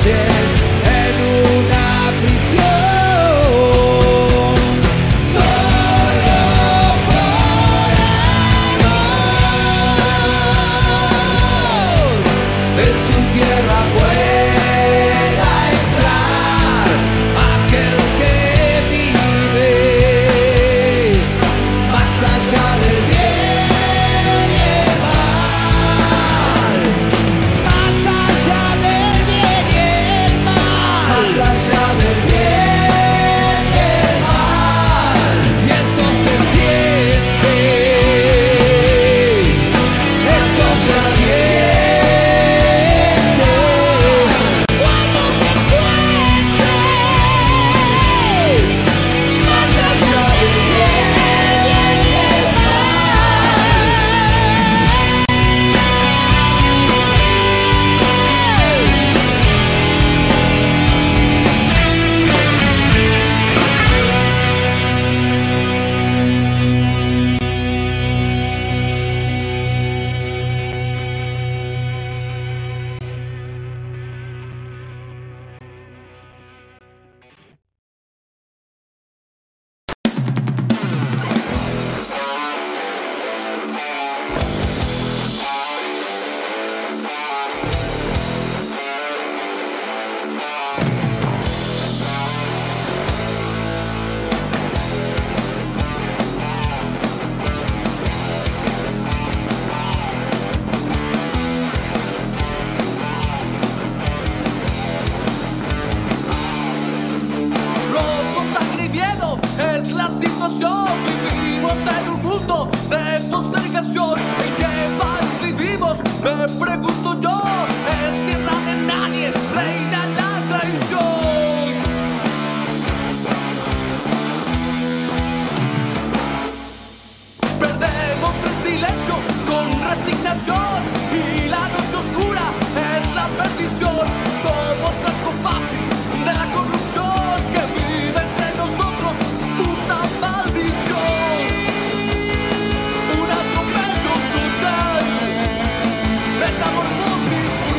Metamorfosis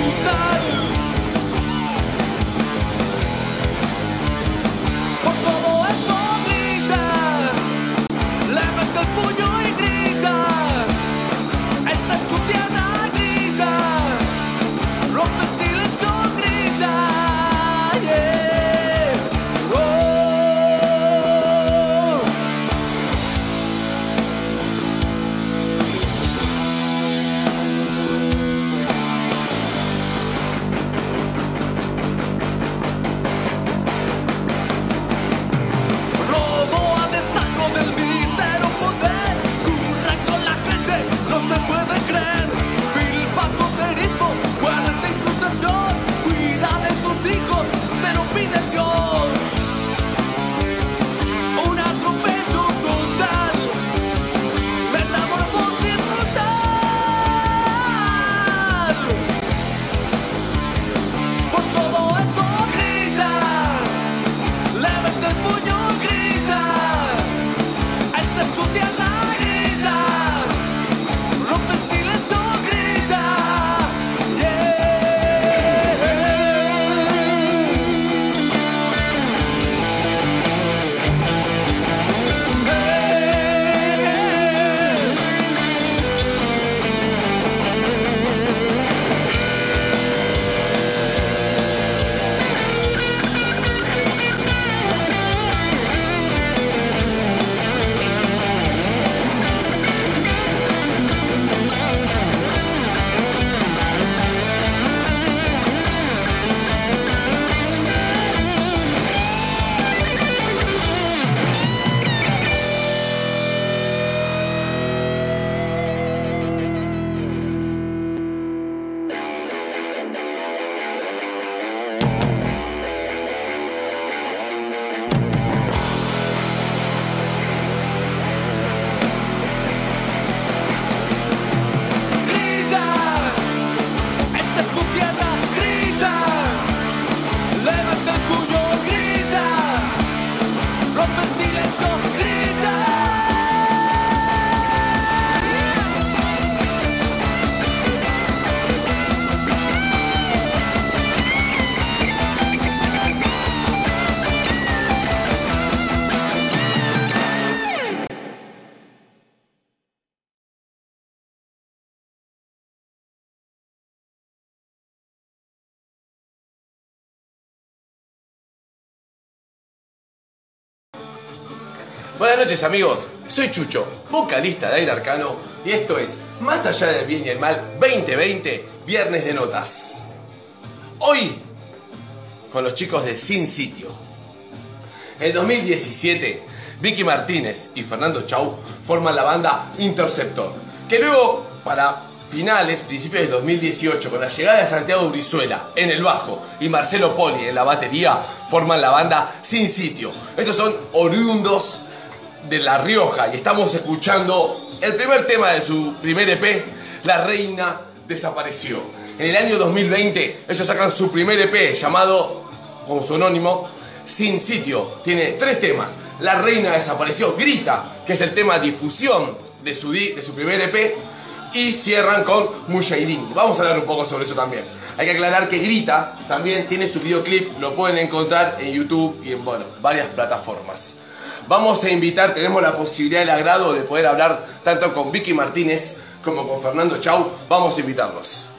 Buenas noches amigos, soy Chucho, vocalista de Aire Arcano y esto es Más allá del bien y el mal 2020, Viernes de Notas. Hoy, con los chicos de Sin Sitio. En 2017, Vicky Martínez y Fernando Chau forman la banda Interceptor, que luego, para principios del 2018, con la llegada de Santiago Brizuela en el bajo y Marcelo Poli en la batería, forman la banda Sin Sitio. Estos son oriundos de La Rioja y estamos escuchando el primer tema de su primer EP, La Reina Desapareció. En el año 2020 ellos sacan su primer EP llamado, como su anónimo, Sin Sitio. Tiene 3 temas. La Reina Desapareció, Grita, que es el tema difusión de su primer EP, y cierran con Mujahideen. Vamos a hablar un poco sobre eso también. Hay que aclarar que Grita también tiene su videoclip, lo pueden encontrar en YouTube y en varias plataformas. Vamos a invitar, tenemos la posibilidad, el agrado de poder hablar tanto con Vicky Martínez como con Fernando Chau. Vamos a invitarlos.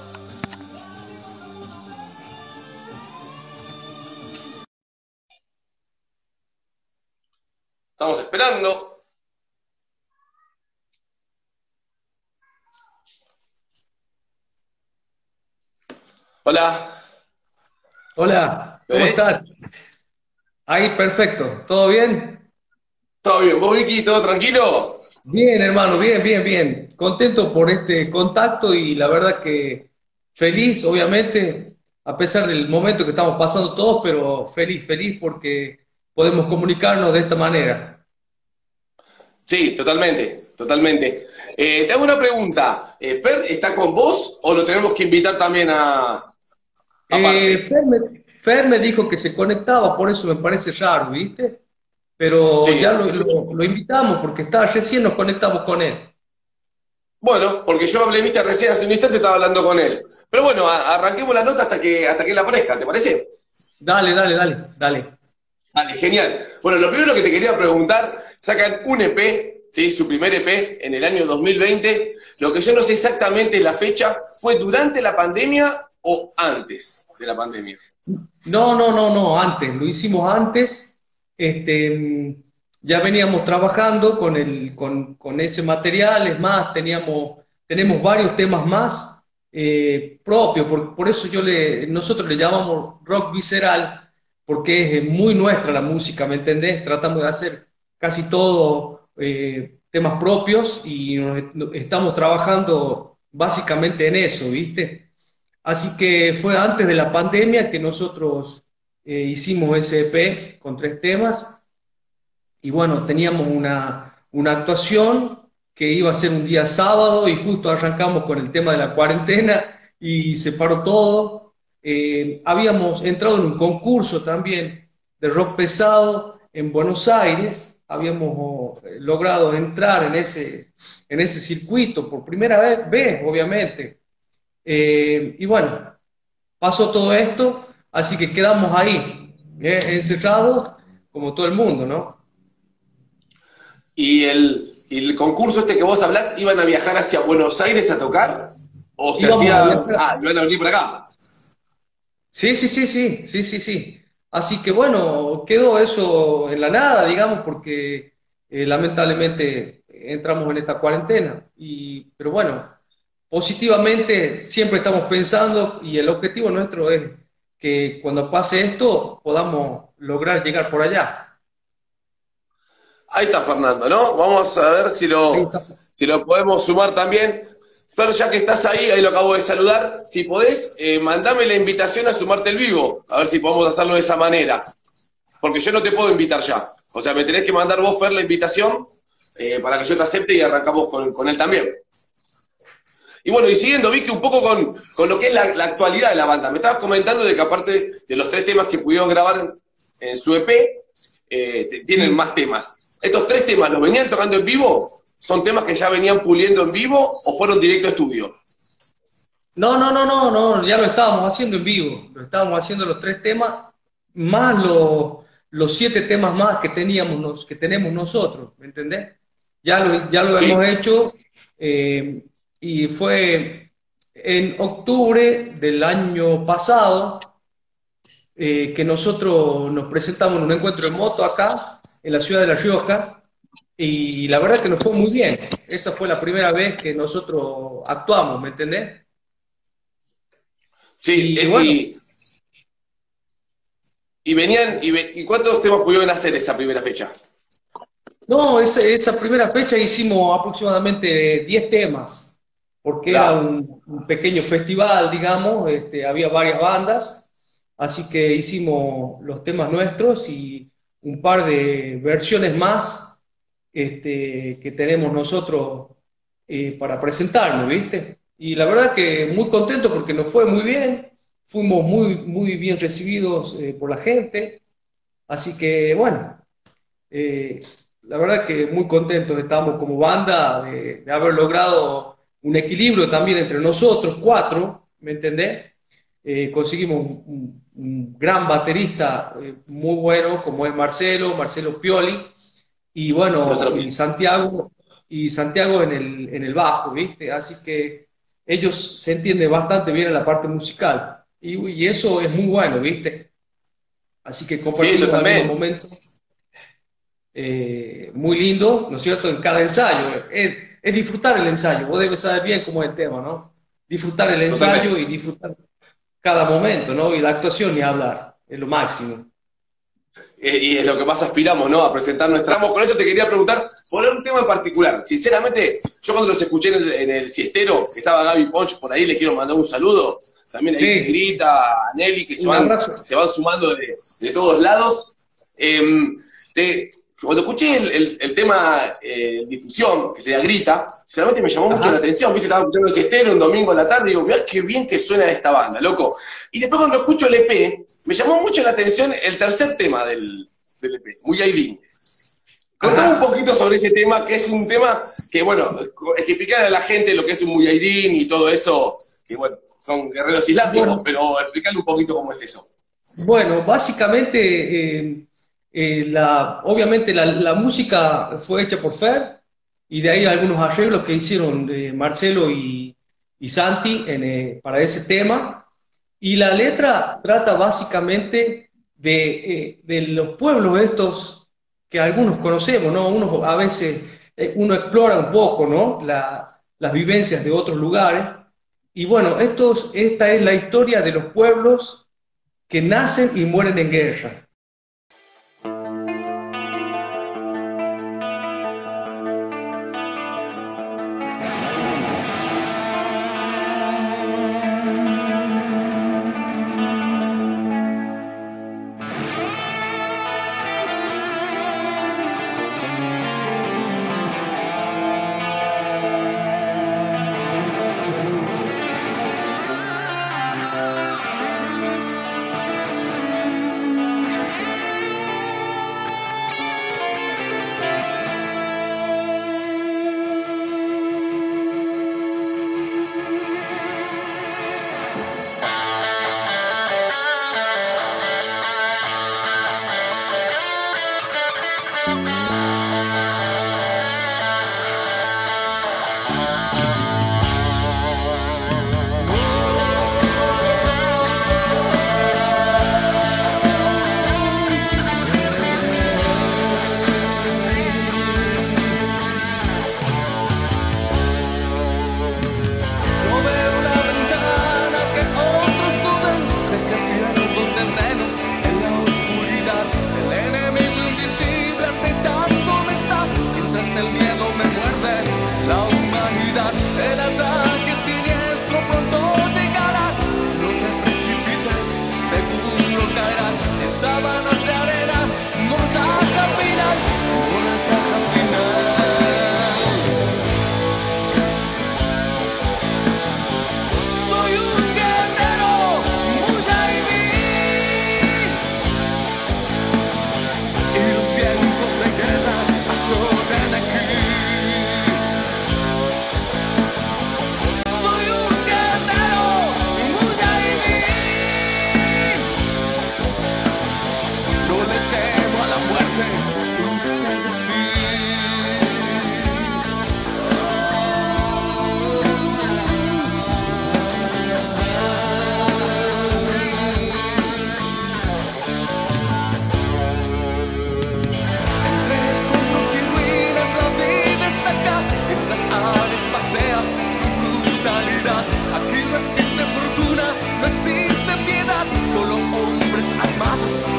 Estamos esperando. Hola. Hola, ¿Me ¿cómo ves? estás? Ahí, perfecto. ¿Todo bien? ¿Todo bien? ¿Vos, Vicky? ¿Todo tranquilo? Bien, hermano, bien, bien, bien. Contento por este contacto y la verdad que feliz, obviamente, a pesar del momento que estamos pasando todos, pero feliz, feliz porque podemos comunicarnos de esta manera. Sí, totalmente, totalmente. Te hago una pregunta. ¿Fer está con vos o lo tenemos que invitar también aparte? Fer me dijo que se conectaba, por eso me parece raro, ¿viste? Pero ya Sí. lo invitamos porque recién nos conectamos con él. Bueno, porque yo hablé, viste, recién hace un instante estaba hablando con él. Pero bueno, arranquemos la nota hasta que él aparezca, ¿te parece? Dale, dale, dale, dale. Vale, genial. Bueno, lo primero que te quería preguntar, sacan un EP, ¿sí? Su primer EP en el año 2020. Lo que yo no sé exactamente la fecha, ¿fue durante la pandemia o antes de la pandemia? No, no, no, no, antes, lo hicimos antes, ya veníamos trabajando con ese material, es más, tenemos varios temas más propios, por eso nosotros le llamamos rock visceral, porque es muy nuestra la música, ¿me entendés? Tratamos de hacer casi todo temas propios y estamos trabajando básicamente en eso, ¿viste? Así que fue antes de la pandemia que nosotros hicimos ese EP con 3 temas y bueno, teníamos una actuación que iba a ser un día sábado y justo arrancamos con el tema de la cuarentena y se paró todo. Habíamos entrado en un concurso también de rock pesado en Buenos Aires, habíamos logrado entrar en ese circuito por primera vez obviamente. Y bueno, pasó todo esto, así que quedamos ahí, encerrados como todo el mundo, ¿no? ¿Y el concurso este que vos hablás, iban a viajar hacia Buenos Aires a tocar? ¿O se Íbamos a hacía... viajar. Ah, iban a venir por acá? Sí, sí, sí, sí, sí, sí, sí. Así que bueno, quedó eso en la nada, digamos, porque lamentablemente entramos en esta cuarentena. Pero bueno, positivamente siempre estamos pensando y el objetivo nuestro es que cuando pase esto podamos lograr llegar por allá. Ahí está Fernando, ¿no? Vamos a ver si Ahí lo, está. si lo podemos sumar también. Fer, ya que estás ahí lo acabo de saludar. Si podés, mandame la invitación a sumarte el vivo. A ver si podemos hacerlo de esa manera. Porque yo no te puedo invitar ya. O sea, me tenés que mandar vos, Fer, la invitación para que yo te acepte y arrancamos con él también. Y bueno, y siguiendo, Vicky, un poco con lo que es la actualidad de la banda. Me estabas comentando de que aparte de los 3 temas que pudieron grabar en su EP, tienen Sí. más temas. ¿Estos 3 temas los venían tocando en vivo? ¿Son temas que ya venían puliendo en vivo o fueron directo a estudio? No, no, no, no, no, ya lo estábamos haciendo en vivo, lo estábamos haciendo los 3 temas, más los 7 temas más que que tenemos nosotros, ¿me entendés? Ya lo Sí. hemos hecho eh, y fue en octubre del año pasado que nosotros nos presentamos en un encuentro en moto acá en la ciudad de La Rioja, y la verdad que nos fue muy bien. Esa fue la primera vez que nosotros actuamos, ¿me entendés? Sí, Y bueno, y venían, ¿y cuántos temas pudieron hacer esa primera fecha? no, esa primera fecha hicimos aproximadamente 10 temas, porque era Claro. un pequeño festival, digamos, había varias bandas, así que hicimos los temas nuestros y un par de versiones más que tenemos nosotros para presentarnos, ¿viste? Y la verdad que muy contento porque nos fue muy bien, fuimos muy bien recibidos por la gente, así que bueno. Eh, la verdad que muy contentos estamos como banda de haber logrado un equilibrio también entre nosotros, cuatro, ¿me entendés? Conseguimos un gran baterista muy bueno como es Marcelo Pioli, y No se bueno, lo piden. y Santiago en el bajo, ¿viste? Así que ellos se entienden bastante bien en la parte musical, y eso es muy bueno, ¿viste? Así que Sí, compartimos algunos totalmente. momentos muy lindo, ¿no es cierto?, en cada ensayo. Es disfrutar el ensayo, vos debes saber bien cómo es el tema, ¿no? Disfrutar el ensayo Totalmente. y disfrutar cada momento, ¿no? Y la actuación ni hablar, es lo máximo. Y es lo que más aspiramos, ¿no? A presentar nuestra. Con eso te quería preguntar por un tema en particular. Sinceramente, yo cuando los escuché en el siestero, que estaba Gaby Ponch por ahí, le quiero mandar un saludo. También ahí Sí, Negrita, a Nelly, que un abrazo. se van sumando de todos lados. Te, cuando escuché el tema difusión, que sería Grita, sinceramente me llamó mucho la Ajá. atención. Viste, estaba escuchando el siestero un domingo a la tarde y digo, mirá qué bien que suena esta banda, loco. Y después cuando escucho el EP, me llamó mucho la atención el tercer tema del EP, Muy Aidín. Contame un Ajá. poquito sobre ese tema, que es un tema que, bueno, es que explicarle a la gente lo que es un Mujahideen y todo eso, que bueno, son guerreros islámicos, Bueno, pero explicarle un poquito cómo es eso. bueno, básicamente, obviamente la música fue hecha por Fer y de ahí algunos arreglos que hicieron Marcelo y Santi para ese tema. Y la letra trata básicamente de los pueblos estos que algunos conocemos, ¿no? Uno a veces uno explora un poco, ¿no? Las vivencias de otros lugares. Y bueno, esta es la historia de los pueblos que nacen y mueren en guerra.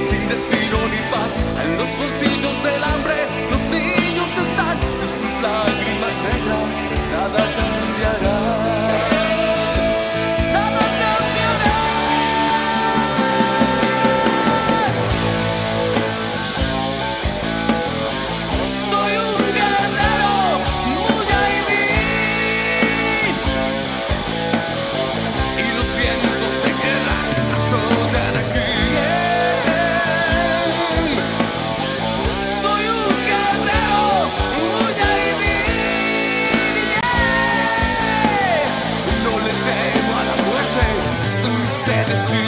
sin destino ni paz. En los bolsillos del hambre los niños están y sus lágrimas negras nada cambiará. Nada cambiará. Soy un guerrero mujahidín y los vientos de guerra azotan aquí. Soy un guerrero mujahidín. No le temo a la muerte, ustedes sí.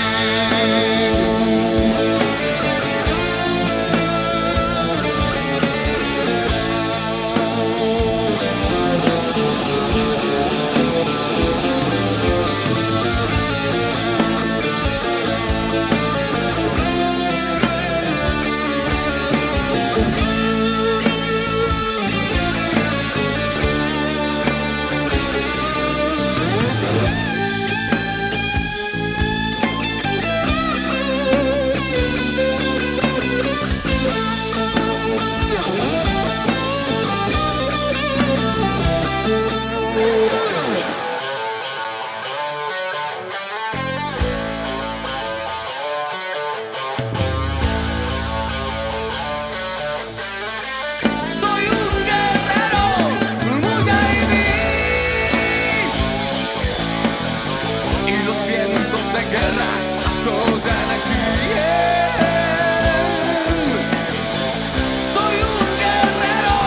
Soy un guerrero mujahidín y los vientos de guerra azotan aquí. Soy un guerrero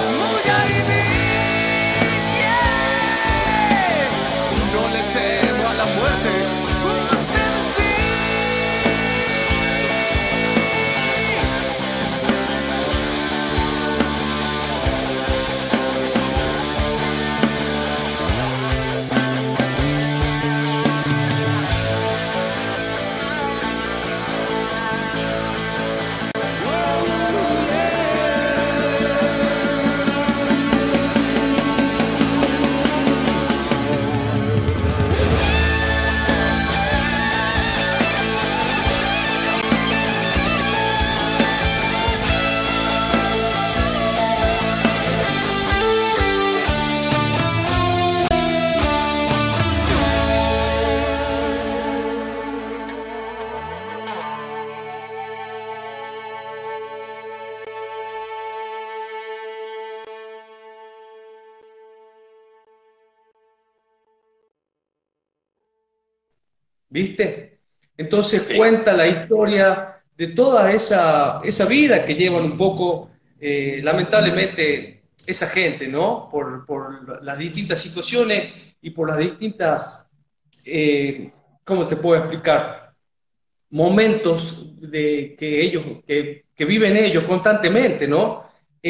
mujahidín. No le temo a la muerte, ustedes sí. ¿Viste? Entonces Sí. cuenta la historia de toda esa vida que llevan un poco, lamentablemente, esa gente, ¿no? Por las distintas situaciones y por las distintas, ¿cómo te puedo explicar? Momentos que viven ellos constantemente, ¿no?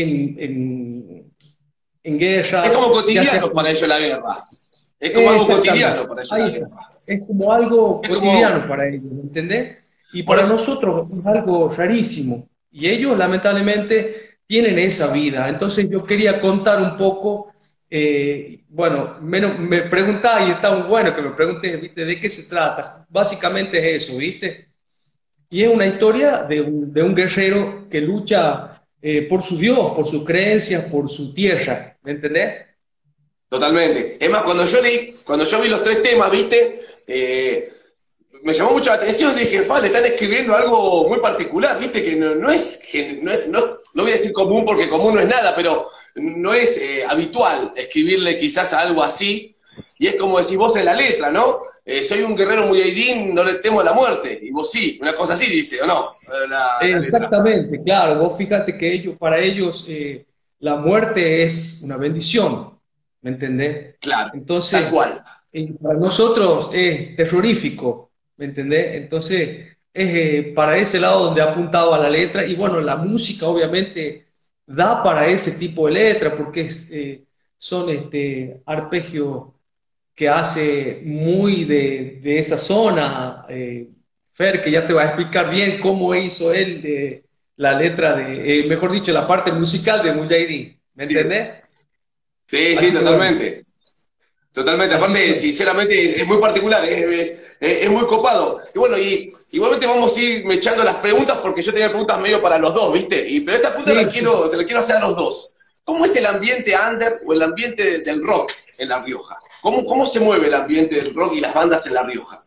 En guerra, Es como ya sea cotidiano para ellos la guerra. Es como algo cotidiano para ellos la ahí guerra. está. Es como algo Es como, cotidiano para ellos, ¿me entendés? Y por para eso, nosotros es algo rarísimo. Y ellos, lamentablemente, tienen esa vida. Entonces yo quería contar un poco, bueno, me preguntaba y está muy bueno que me preguntes, ¿viste? ¿De qué se trata? Básicamente es eso, ¿viste? Y es una historia de un guerrero que lucha por su Dios, por sus creencias, por su tierra, ¿me entendés? totalmente. Es más, cuando yo vi los tres temas, ¿viste? Me llamó mucho la atención, dije, le están escribiendo algo muy particular, ¿viste? Que no voy a decir común porque común no es nada, pero no es habitual escribirle quizás a algo así. Y es como decís vos en la letra, ¿no? Soy un guerrero mujahidín, no le temo a la muerte. Y vos sí, una cosa así dice, ¿o no? La letra. Exactamente, claro. Vos fíjate que para ellos, la muerte es una bendición, ¿me entendés? Claro, tal Entonces, cual. para nosotros es terrorífico, ¿me entendés? Entonces, es para ese lado donde apuntaba la letra. Y bueno, la música obviamente da para ese tipo de letra, porque son arpegios que hace muy de esa zona. Fer, que ya te va a explicar bien cómo hizo él la letra mejor dicho, la parte musical de Mujahideen, ¿me Sí, entendés? sí, sí, Así que bueno, totalmente. Totalmente, Así aparte, que, sinceramente, es muy particular, es muy copado. Y bueno, y igualmente vamos a ir echando las preguntas porque yo tenía preguntas medio para los dos, ¿viste? Pero esta pregunta sí, sí. se la quiero hacer a los dos. ¿Cómo es el ambiente under o el ambiente del rock en La Rioja? ¿Cómo se mueve el ambiente del rock y las bandas en La Rioja?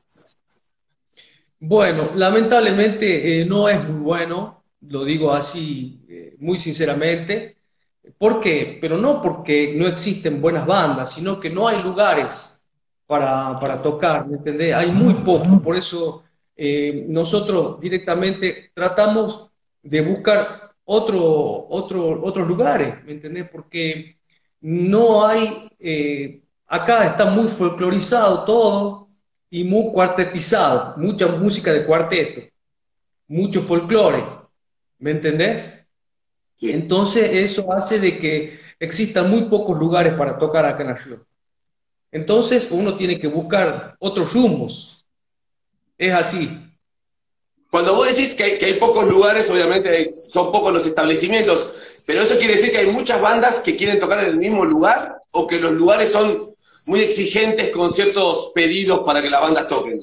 Bueno, lamentablemente no es muy bueno, lo digo así muy sinceramente. ¿Por qué? Pero no porque no existen buenas bandas, sino que no hay lugares para tocar, ¿me entendés? Hay muy poco, por eso nosotros directamente tratamos de buscar otros lugares, ¿me entendés? Porque no hay, acá está muy folclorizado todo y muy cuartetizado, mucha música de cuarteto, mucho folclore, ¿me entendés? Sí. Entonces eso hace de que existan muy pocos lugares para tocar acá en la ciudad. Entonces uno tiene que buscar otros rumbos. Es así. Cuando vos decís que hay pocos lugares, obviamente son pocos los establecimientos, pero eso quiere decir que hay muchas bandas que quieren tocar en el mismo lugar o que los lugares son muy exigentes con ciertos pedidos para que las bandas toquen.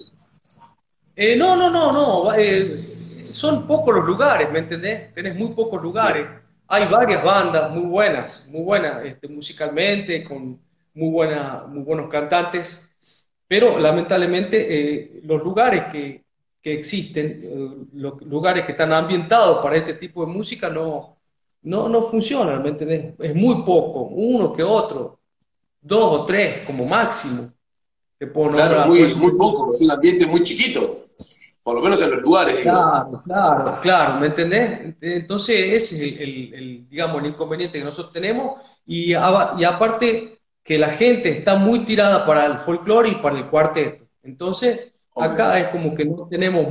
No, no, no, no. Son pocos los lugares, ¿me entendés? Tenés muy pocos Sí. lugares. Hay varias bandas muy buenas musicalmente, con muy buenos cantantes, pero lamentablemente los lugares que existen, los lugares que están ambientados para este tipo de música no funcionan, ¿me entendés? Es muy poco, uno que otro, dos o tres como máximo, te puedo Claro, nombrar. Por eso muy te digo. poco, es un ambiente muy chiquito, por lo menos en los lugares, digo. Claro, claro, claro, ¿me entendés? Entonces ese es digamos, el inconveniente que nosotros tenemos y aparte que la gente está muy tirada para el folclore y para el cuarteto. Entonces Obvio. acá es como que no tenemos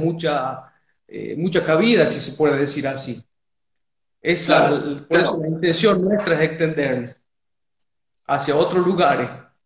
mucha cabida, si se puede decir así. Claro, Por eso claro. la intención nuestra es extender hacia otros lugares.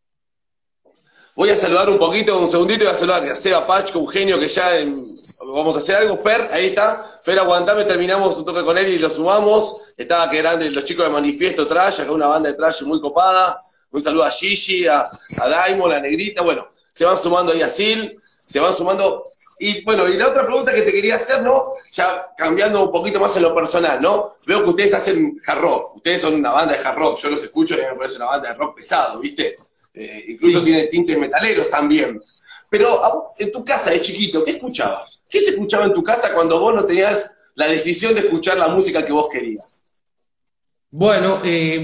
Voy a saludar un poquito, un segundito, y voy a saludar a Seba Pacho, Eugenio, que ya vamos a hacer algo. Fer, ahí está. Fer, aguantame, terminamos un toque con él y lo sumamos. Estaba que grande los chicos de Manifiesto Trash, acá una banda de trash muy copada. Un saludo a Gigi, a Daimo, la negrita. Bueno, se van sumando ahí a Sil, se van sumando. Y bueno, y la otra pregunta que te quería hacer, ¿no? Ya cambiando un poquito más en lo personal, ¿no? Veo que ustedes hacen hard rock, ustedes son una banda de hard rock, yo los escucho y me parece una banda de rock pesado, ¿viste? Incluso Sí. tiene tintes metaleros también. Pero a vos, en tu casa de chiquito, ¿qué escuchabas? ¿Qué se escuchaba en tu casa cuando vos no tenías la decisión de escuchar la música que vos querías? Bueno,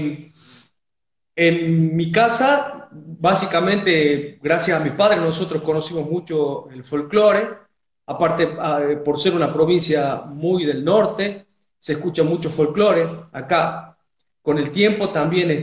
en mi casa, básicamente, gracias a mis padres, nosotros conocimos mucho el folclore. Aparte, por ser una provincia muy del norte, se escucha mucho folclore acá. Con el tiempo también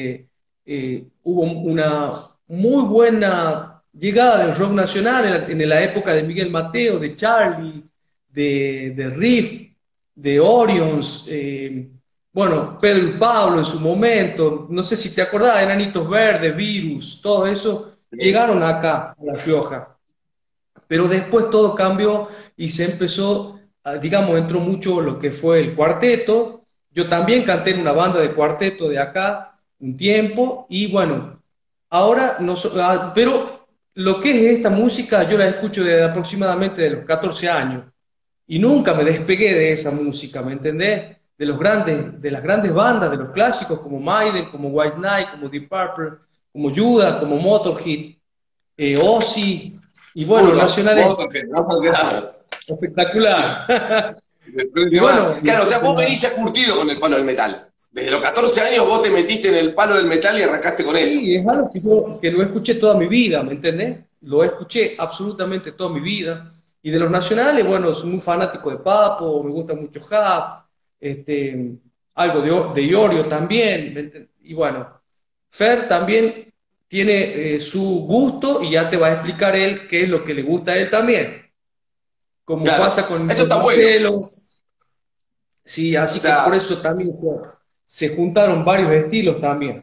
hubo una muy buena llegada del rock nacional en la época de Miguel Mateo, de Charlie, de Riff, de Orions. Bueno, Pedro y Pablo en su momento, no sé si te acordás, Enanitos Verdes, Virus, todo eso, llegaron acá, a La Rioja. Pero después todo cambió y se empezó, digamos, entró mucho lo que fue el cuarteto. Yo también canté en una banda de cuarteto de acá un tiempo y bueno, ahora, no, pero lo que es esta música yo la escucho desde aproximadamente de los 14 años y nunca me despegué de esa música, ¿me entendés? De las grandes bandas, de los clásicos como Maiden, como Whitesnake, como Deep Purple, como Judas, como Motorhead, Ozzy, y bueno, Uy, nacionales Motorhead, no puedo quedar. espectacular. Y Claro, bueno, o sea, vos venís ya curtido con el palo del metal. Desde los 14 años vos te metiste en el palo del metal y arrancaste con eso. sí, es algo que yo que lo escuché toda mi vida, ¿me entendés? Lo escuché absolutamente toda mi vida. Y de los nacionales, bueno, soy muy fanático de Papo, me gusta mucho Huff, algo de Iorio también. Y bueno, Fer también tiene su gusto y ya te va a explicar él qué es lo que le gusta a él también. Como Claro, pasa eso con está bueno. Marcelo, sí, O así que por sea, eso también se juntaron varios estilos también.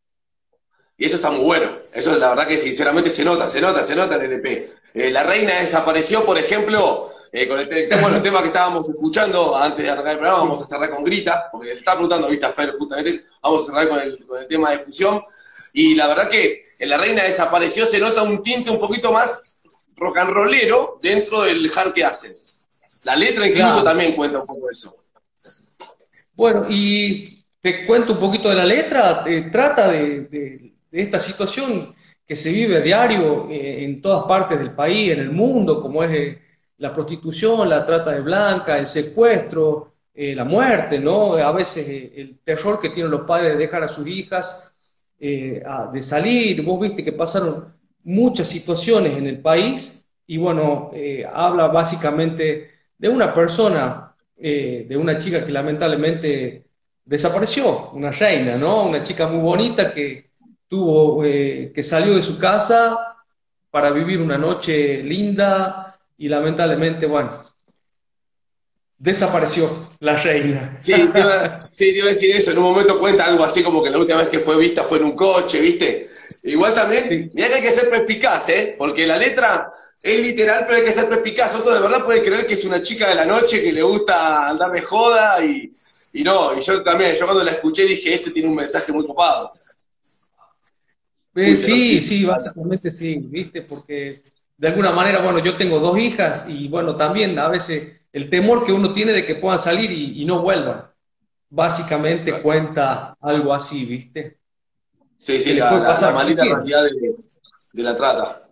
y eso está muy bueno. Eso la verdad que sinceramente se nota en el EP. La Reina desapareció, por ejemplo, con bueno, el tema que estábamos escuchando antes de arrancar el programa, vamos a cerrar con Grita, porque se está preguntando, viste, Fer, justamente, vamos a cerrar con el tema de fusión. Y la verdad que en La Reina desapareció, se nota un tinte un poquito más rock and rollero dentro del hard que hacen. La letra incluso Claro. también cuenta un poco de eso. Bueno, y te cuento un poquito de la letra. Trata de esta situación que se vive a diario en todas partes del país, en el mundo, como es la prostitución, la trata de blanca, el secuestro, la muerte, ¿no? A veces el terror que tienen los padres de dejar a sus hijas, de salir. Vos viste que pasaron muchas situaciones en el país y bueno, habla básicamente de una persona, de una chica que lamentablemente desapareció, una reina, ¿no? Una chica muy bonita que salió de su casa para vivir una noche linda y lamentablemente, bueno, desapareció la reina. Sí, te iba a decir eso. En un momento cuenta algo así como que la última vez que fue vista fue en un coche, ¿viste? Igual también, Sí. mirá que hay que ser perspicaz, ¿eh? Porque la letra es literal, pero hay que ser perspicaz. Otro de verdad puede creer que es una chica de la noche que le gusta andar de joda y no. Y yo también, yo cuando la escuché dije, este tiene un mensaje muy copado. Uy, se nos Sí, quita. sí, básicamente sí, ¿viste? Porque de alguna manera, bueno, yo tengo dos hijas y bueno, también a veces el temor que uno tiene de que puedan salir y no vuelvan. Básicamente cuenta algo así, ¿viste? Sí, Que sí, les puede la pasar a maldita cualquiera. realidad de la trata.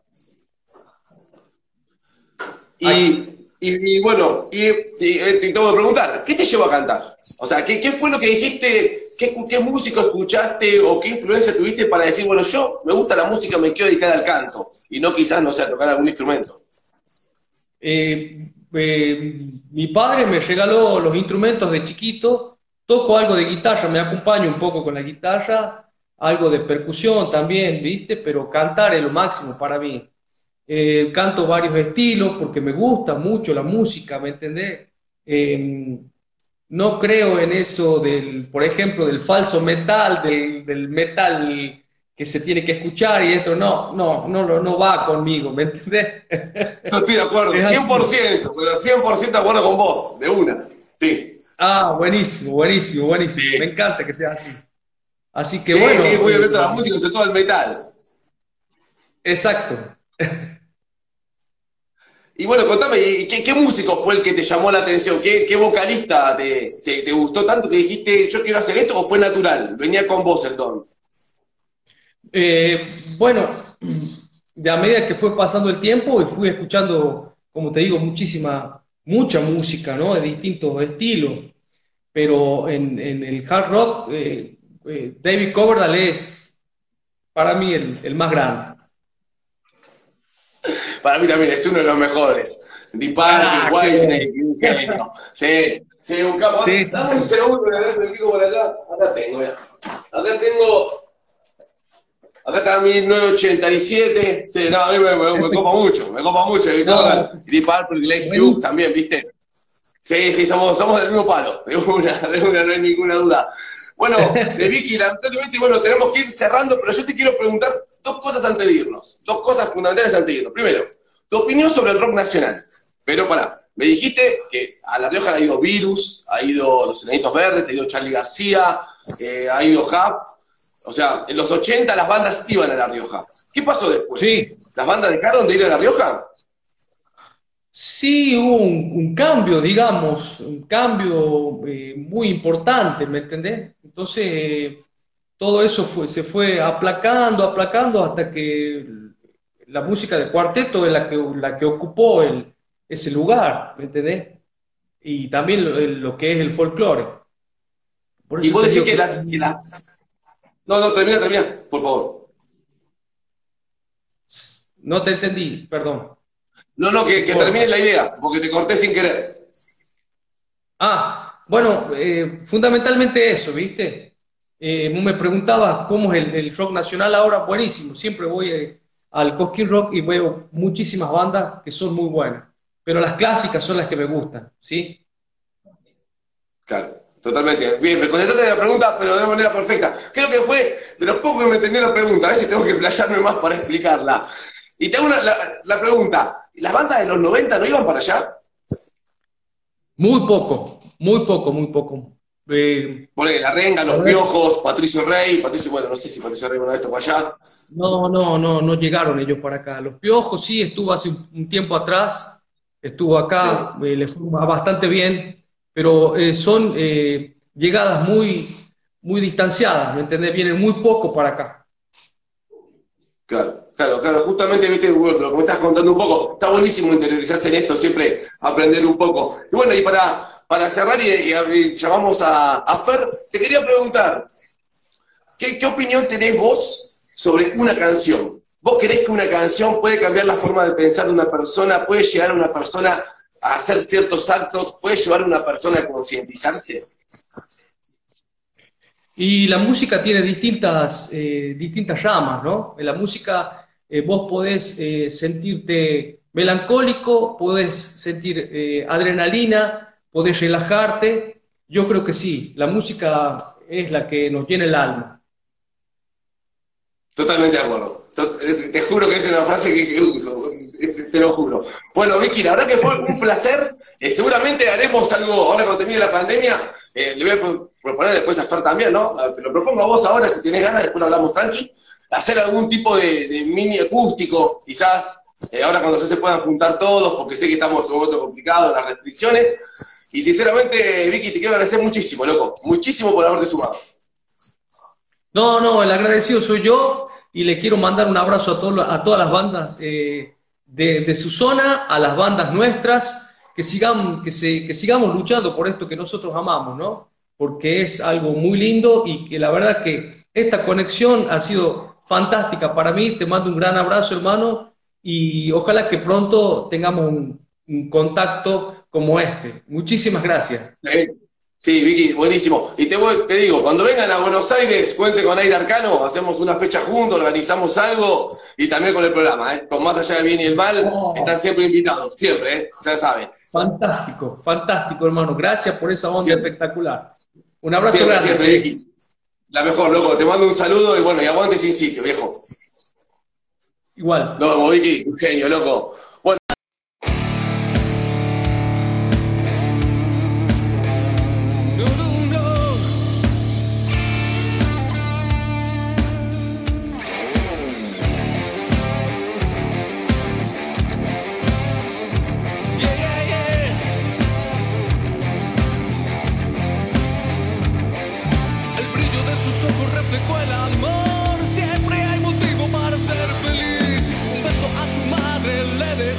Ay, Y bueno, te tengo que preguntar, ¿qué te llevó a cantar? O sea, ¿qué fue lo que dijiste? ¿Qué músico escuchaste o qué influencia tuviste para decir, bueno, yo me gusta la música, me quiero dedicar al canto y no quizás, no sé, a tocar algún instrumento? eh, mi padre me regaló los instrumentos de chiquito, toco algo de guitarra, me acompaño un poco con la guitarra, algo de percusión también, ¿viste? Pero cantar es lo máximo para mí. Canto varios estilos porque me gusta mucho la música, ¿me entendés? Eh, no creo en eso del, por ejemplo, del falso metal, del metal que se tiene que escuchar y esto, no va conmigo, ¿me entendés? No estoy de acuerdo, Es cien por así. ciento pero 100% de acuerdo con vos, de una. Sí, Ah, buenísimo, buenísimo, buenísimo. Me sí. encanta que sea así. Así que Sí, sí, bueno, muy abierto a la música, sobre todo al metal. exacto. Y bueno, contame, ¿y qué músico fue el que te llamó la atención? ¿Qué vocalista te gustó tanto que dijiste, yo quiero hacer esto o fue natural? Venía con vos el don. Bueno, de a medida que fue pasando el tiempo y fui escuchando, como te digo, mucha música, ¿no? De distintos estilos, pero en el hard rock, David Coverdale es para mí el más grande. Para mí también es uno de los mejores. Deep Purple, Ah, qué bueno. Whitesnake, un genio. Sí, sí, un capo. Sí, sí, Dame un sí. segundo, voy a ver si me pico por acá. Acá tengo, mira. Acá tengo. Acá está 1987. Sí, no, a mí me copa mucho. Me copa mucho. Deep No, Purple, Glenn Hughes buenísimo. también, ¿viste? Sí, sí, somos del mismo palo. De una, no hay ninguna duda. Bueno, de Vicky, lamentablemente, bueno, tenemos que ir cerrando, pero yo te quiero preguntar dos cosas antes de irnos. Dos cosas fundamentales antes de irnos. Primero, tu opinión sobre el rock nacional. Pero pará, me dijiste que a La Rioja ha ido Virus, ha ido Los Enanitos Verdes, ha ido Charly García, ha ido Hap. O sea, en los 80 las bandas iban a La Rioja. ¿Qué pasó después? Sí, ¿Las bandas dejaron de ir a La Rioja? sí hubo un cambio, digamos, un cambio muy importante, ¿me entendés? Entonces, todo eso se fue aplacando, aplacando hasta que la música de cuarteto es la que ocupó ese lugar, ¿me entendés? Y también lo que es el folclore. Por Y eso vos te decís digo que que No, no, termina, por favor. no te entendí, perdón. No, no, Se que corta. termines la idea, porque te corté sin querer. Ah, bueno, fundamentalmente eso, ¿viste? Vos me preguntabas cómo es el rock nacional ahora, buenísimo. Siempre voy al Cosquín Rock y veo muchísimas bandas que son muy buenas, pero las clásicas son las que me gustan, ¿sí? Claro, totalmente. Bien, me contestaste la pregunta, pero de una manera perfecta. Creo que fue de los pocos que me entendió la pregunta. A ver si tengo que explayarme más para explicarla. Y te hago la pregunta. ¿Las bandas de los 90 no iban para allá? Muy poco, muy poco, muy poco. Ponele La Renga, Los Piojos, Patricio Rey, bueno, no sé si Patricio Rey una vez tocó allá. No llegaron ellos para acá. Los Piojos sí estuvo hace un tiempo atrás, estuvo acá, Sí. le fue bastante bien, pero son llegadas muy distanciadas, ¿me entendés? Vienen muy poco para acá. Claro, justamente, viste, bueno, lo que me estás contando un poco, está buenísimo interiorizarse en esto, siempre aprender un poco. Y bueno, y para cerrar y llamamos a Fer, te quería preguntar, ¿qué opinión tenés vos sobre una canción? ¿Vos creés que una canción puede cambiar la forma de pensar de una persona, puede llegar a una persona a hacer ciertos actos, puede llevar a una persona a concientizarse? Y la música tiene distintas ramas, ¿no? En la música vos podés sentirte melancólico, podés sentir adrenalina, podés relajarte. Yo creo que sí, la música es la que nos llena el alma. Totalmente de acuerdo. Te juro que es una frase que uso, te lo juro. Bueno, Vicky, la verdad que fue un placer. Seguramente haremos algo, ahora cuando termine la pandemia, le voy a proponer después a Fer también, ¿no? Te lo propongo a vos ahora, si tenés ganas, después lo hablamos tranqui. Hacer algún tipo de mini acústico, quizás, ahora cuando ya se puedan juntar todos, porque sé que estamos en un momento complicado, las restricciones. Y sinceramente, Vicky, te quiero agradecer muchísimo, loco. Muchísimo por haberte sumado. No, el agradecido soy yo y le quiero mandar un abrazo a todas las bandas de su zona, a las bandas nuestras, que sigamos luchando por esto que nosotros amamos, ¿no? Porque es algo muy lindo y que la verdad que esta conexión ha sido fantástica para mí. Te mando un gran abrazo, hermano, y ojalá que pronto tengamos un contacto como este. Muchísimas gracias. Sí, Vicky, buenísimo. Y te digo, cuando vengan a Buenos Aires, cuente con Aire Arcano, hacemos una fecha juntos, organizamos algo y también con el programa, ¿eh? Con Más Allá del Bien y el Mal, están siempre invitados, siempre, ¿eh? Ya saben. Fantástico, hermano. Gracias por esa onda Siempre. espectacular. Un abrazo Siempre, grande. siempre, Vicky. La mejor, loco. Te mando un saludo y bueno, y aguante sin sitio, viejo. Igual. Nos vemos, Vicky. Un genio, loco. Bueno. El brillo de sus ojos reflejó el amor. Siempre hay motivo para ser feliz. Un beso a su madre le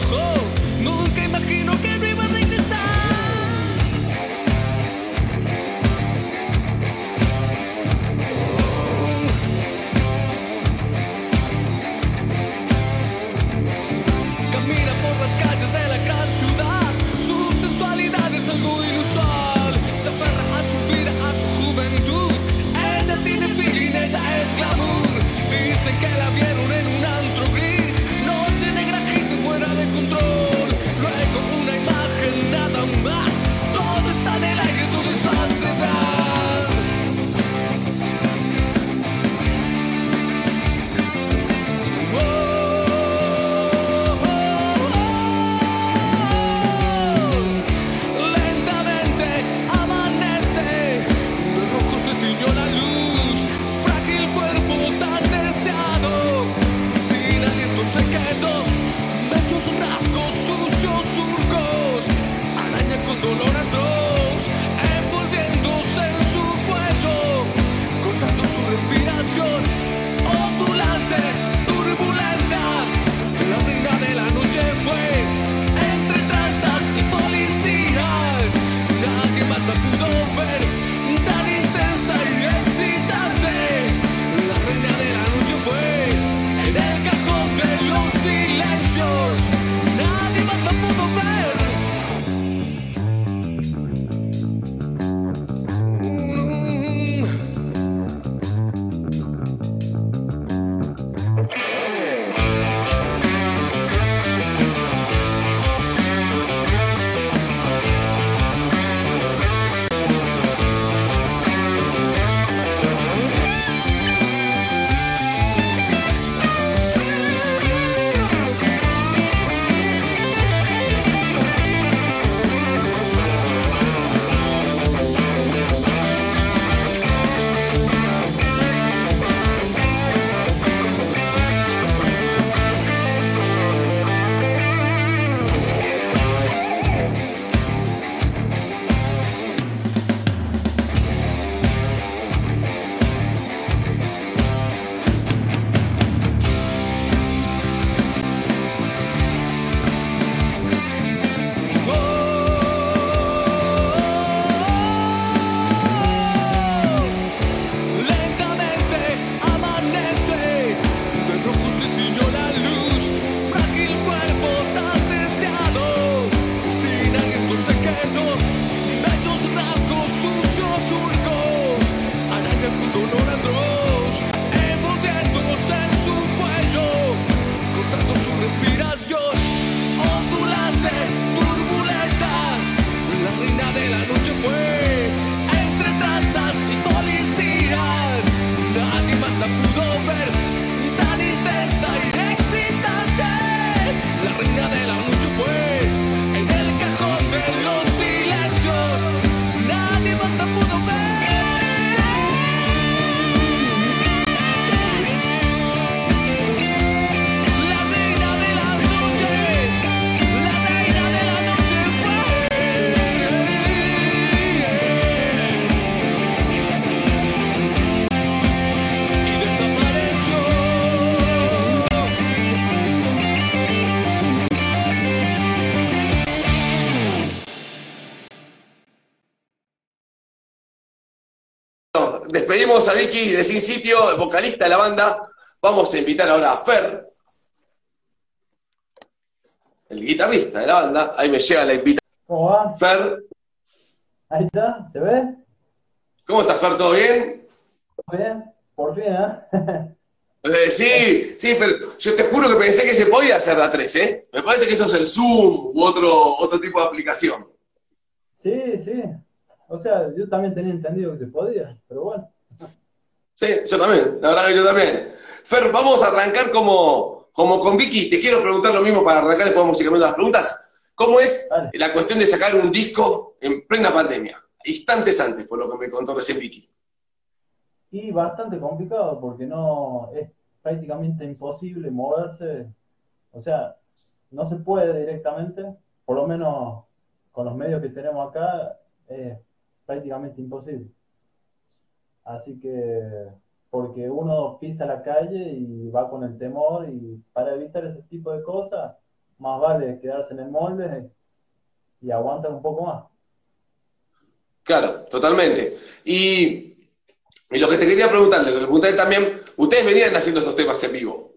Despedimos a Vicky de Sin Sitio, vocalista de la banda. Vamos a invitar ahora a Fer, el guitarrista de la banda. Ahí me llega la invitación. ¿Cómo va? Fer. Ahí está, ¿se ve? ¿Cómo estás, Fer? ¿Todo bien? Bien, por fin, ¿eh? Sí, pero yo te juro que pensé que se podía hacer de A3, ¿eh? Me parece que eso es el Zoom u otro tipo de aplicación. Sí, sí. O sea, yo también tenía entendido que se podía, pero bueno. Sí, yo también, la verdad que yo también. Fer, vamos a arrancar como con Vicky. Te quiero preguntar lo mismo para arrancar, después vamos a ir cambiando las preguntas. ¿Cómo es la cuestión de sacar un disco en plena pandemia? Instantes antes, por lo que me contó recién Vicky. Y bastante complicado porque no es prácticamente imposible moverse. O sea, no se puede directamente, por lo menos con los medios que tenemos acá, es prácticamente imposible. Así que, porque uno pisa la calle y va con el temor, y para evitar ese tipo de cosas, más vale quedarse en el molde y aguantar un poco más. Claro, totalmente. Y lo que te quería preguntar, lo que le pregunté también, ustedes venían haciendo estos temas en vivo.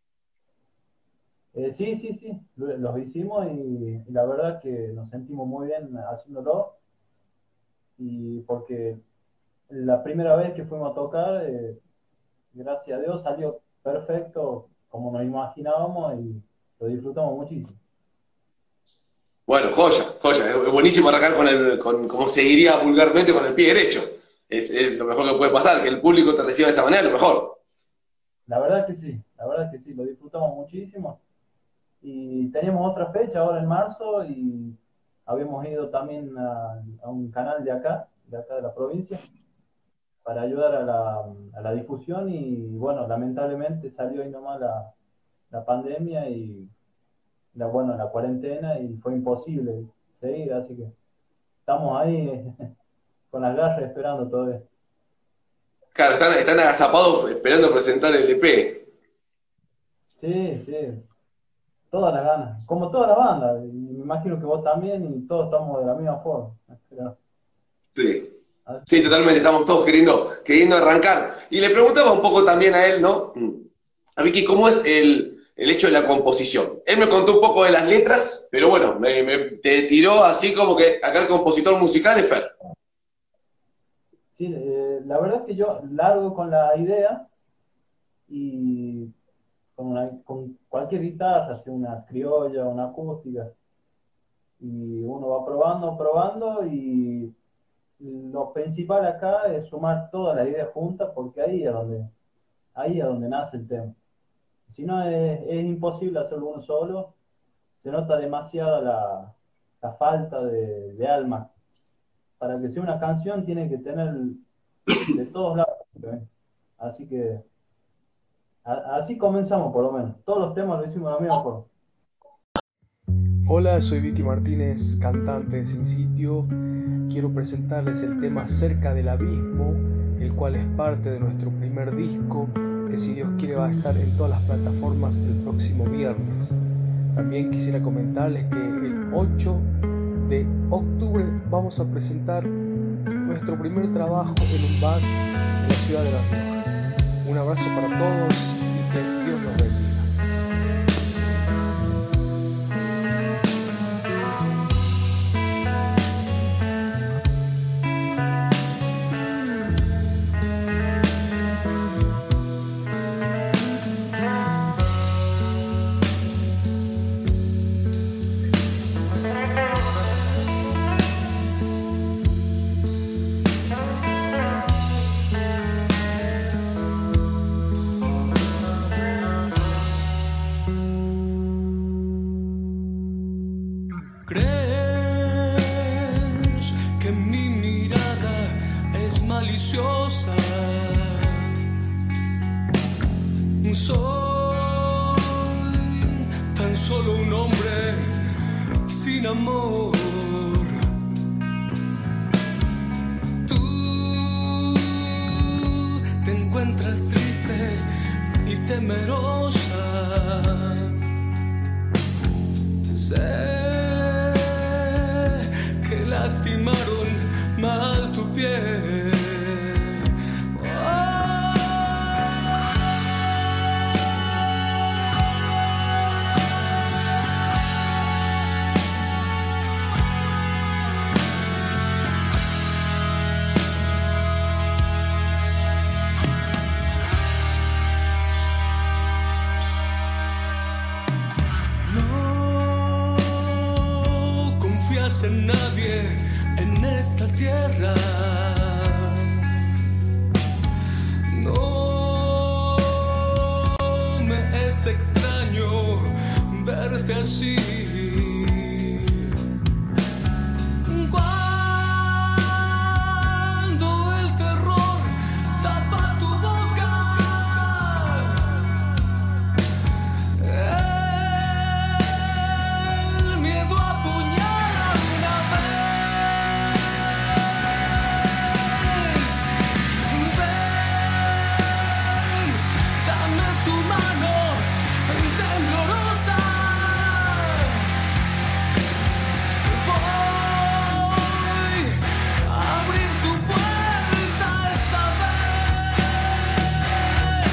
Sí, los hicimos y la verdad que nos sentimos muy bien haciéndolo, y porque la primera vez que fuimos a tocar, gracias a Dios salió perfecto como nos imaginábamos y lo disfrutamos muchísimo. Bueno, joya. Es buenísimo arrancar como se diría vulgarmente, con el pie derecho. Es lo mejor que puede pasar, que el público te reciba de esa manera, lo mejor. La verdad que sí, lo disfrutamos muchísimo. Y teníamos otra fecha ahora en marzo, y habíamos ido también a un canal de acá de la provincia, para ayudar a la difusión, y bueno, lamentablemente salió ahí nomás la pandemia y la cuarentena, y fue imposible seguir, así que estamos ahí con las garras esperando todavía. Claro, están agazapados esperando presentar el EP. Sí, todas las ganas, como toda la banda, y me imagino que vos también, y todos estamos de la misma forma. Sí, totalmente, estamos todos queriendo arrancar. Y le preguntaba un poco también a él, ¿no? A Vicky, ¿cómo es el hecho de la composición? Él me contó un poco de las letras, pero bueno, te tiró así como que acá el compositor musical es Fer. Sí, la verdad es que yo largo con la idea, y con cualquier guitarra, sea una criolla, una acústica, y uno va probando, y lo principal acá es sumar todas las ideas juntas, porque ahí es donde nace el tema. Si no, es imposible hacerlo uno solo. Se nota demasiado la falta de alma. Para que sea una canción tiene que tener de todos lados, ¿eh? Así que así comenzamos, por lo menos. Todos los temas lo hicimos de la misma forma. Hola, soy Vicky Martínez, cantante de Sin Sitio. Quiero presentarles el tema Cerca del Abismo, el cual es parte de nuestro primer disco, que si Dios quiere va a estar en todas las plataformas el próximo viernes. También quisiera comentarles que el 8 de octubre vamos a presentar nuestro primer trabajo en un bar en la ciudad de La Rioja. Un abrazo para todos y que Dios nos bendiga. ¿Crees que mi mirada es maliciosa? Soy tan solo un hombre sin amor. Tú te encuentras triste y temerosa. Sé que lastimaron mal tu piel. hace nadie en esta tierra. No me es extraño verte así. Cuando el terror tapa tu boca, el miedo apuñala una vez. Ven, dame tu mano temblorosa. Voy a abrir tu puerta esta vez.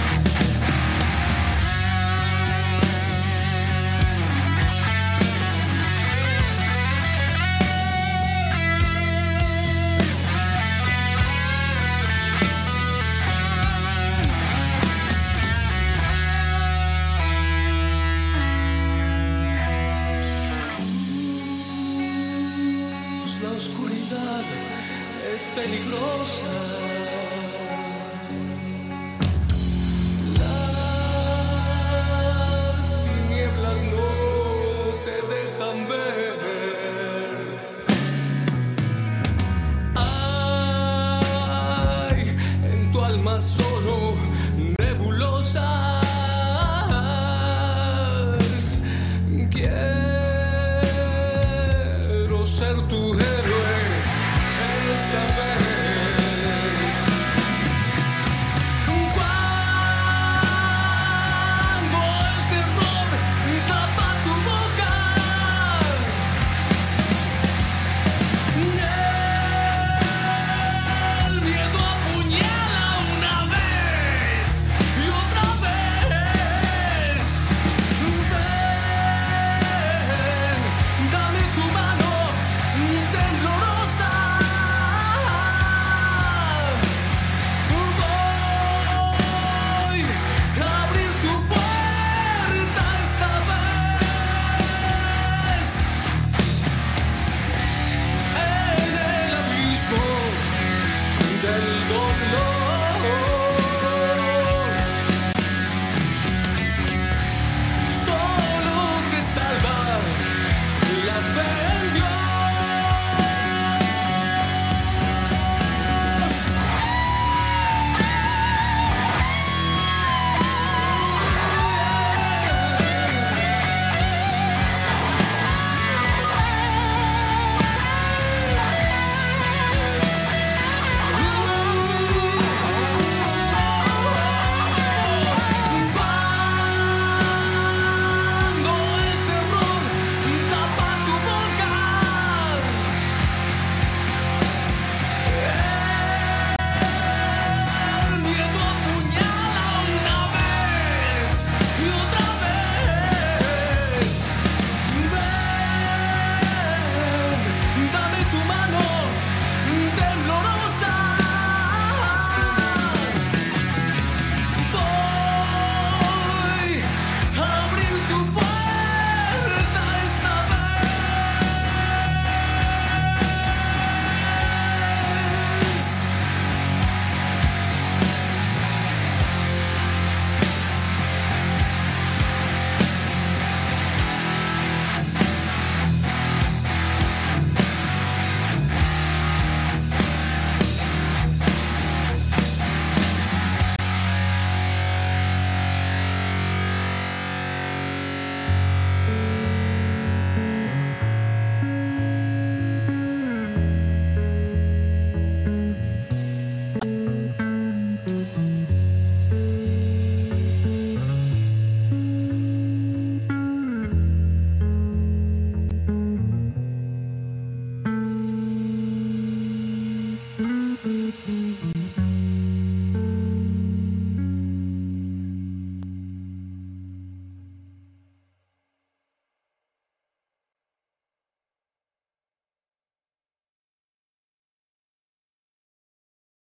La oscuridad es peligrosa. Las tinieblas no te dejan ver. Hay en tu alma solo